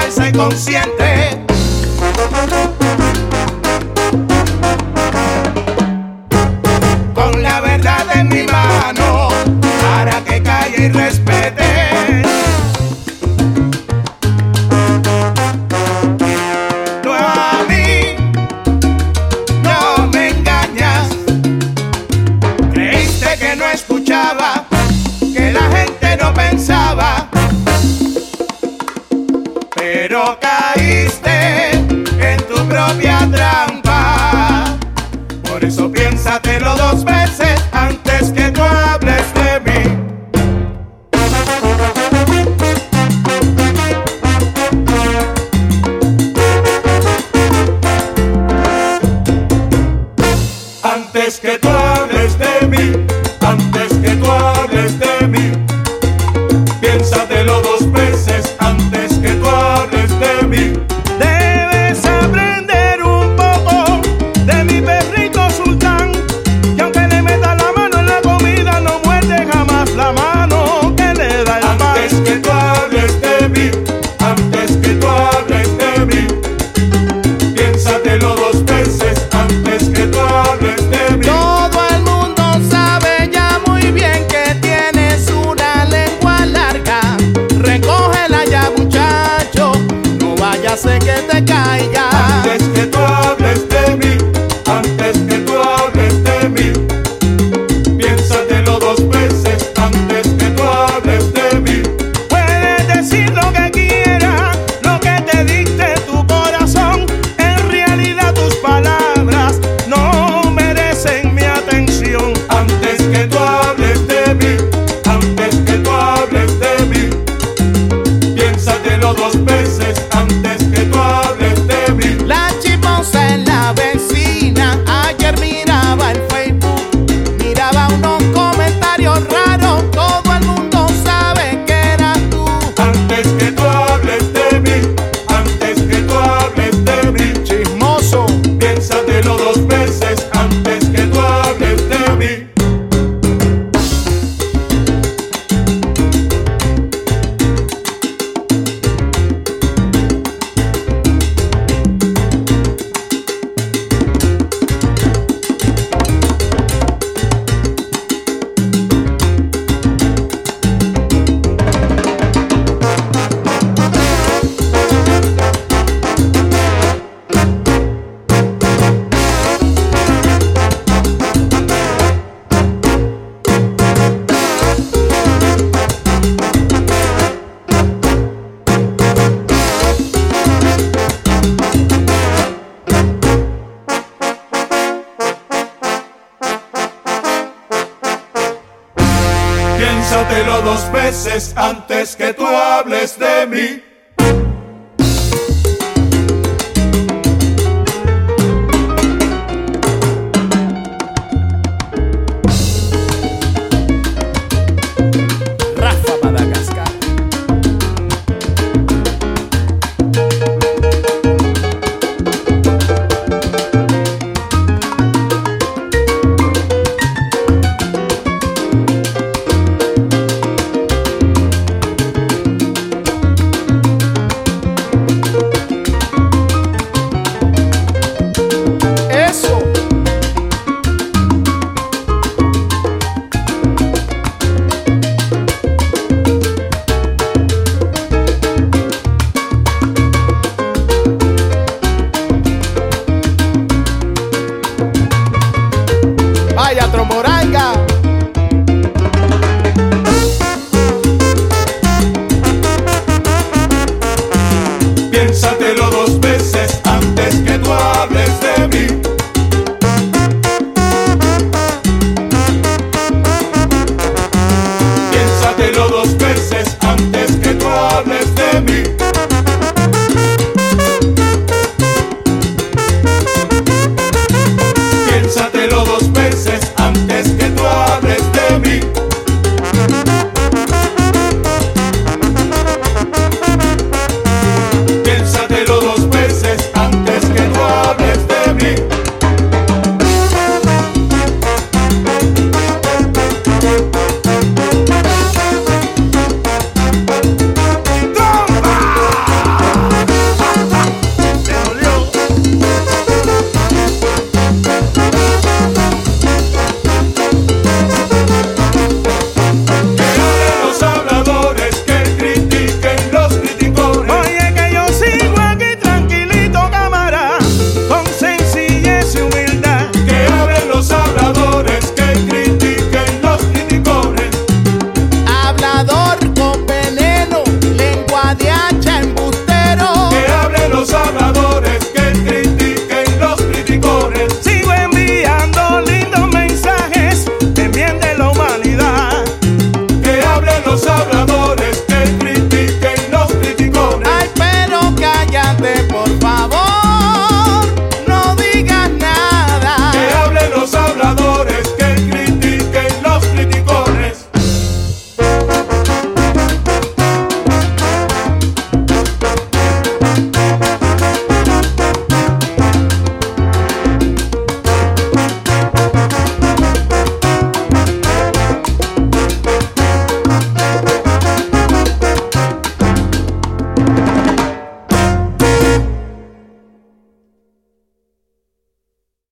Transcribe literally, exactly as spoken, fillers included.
hacerse consciente. Con la verdad en mi mano, para que calle y respete. Tú a mí no me engañas. Creíste que no escuchaba, que la gente no pensaba, pero caíste en tu propia trampa. Por eso piénsatelo dos veces antes que tú hables de mí. Antes que tú hables de mí, antes que tú hables de mí, piénsatelo dos veces antes que tú hables de mí. Debes aprender un poco de mi perrito sultán, que aunque le meta la mano en la comida, no muerde jamás la mano que le da el pan. Antes que tú hables de mí, antes que tú hables de mí, piénsatelo dos veces antes que tú hables de mí. Todo el mundo sabe ya muy bien que tienes una lengua larga. Recógela ya, muchacho, no vaya a ser que te caiga. Antes que tú hables de mí, antes que tú hables de mí, piénsatelo dos veces antes que tú hables de mí. Puedes decir lo que quieras, lo que te dicte tu corazón. En realidad tus palabras no merecen mi atención. Antes que tú hables de mí, antes que tú hables de mí, piénsatelo dos veces antes que tú hables de mí. La chismosa en la vecina ayer miraba el Facebook, miraba unos comentarios raros. Todo el mundo sabe que eras tú. Antes que tú hables de mí, antes que tú hables de mí, Chismoso. piénsatelo dos veces antes que tú hables de mí. Piénsatelo dos veces antes que tú hables de mí. Rafa Madagascar. Eso. Vaya Tromoranga. Piénsatelo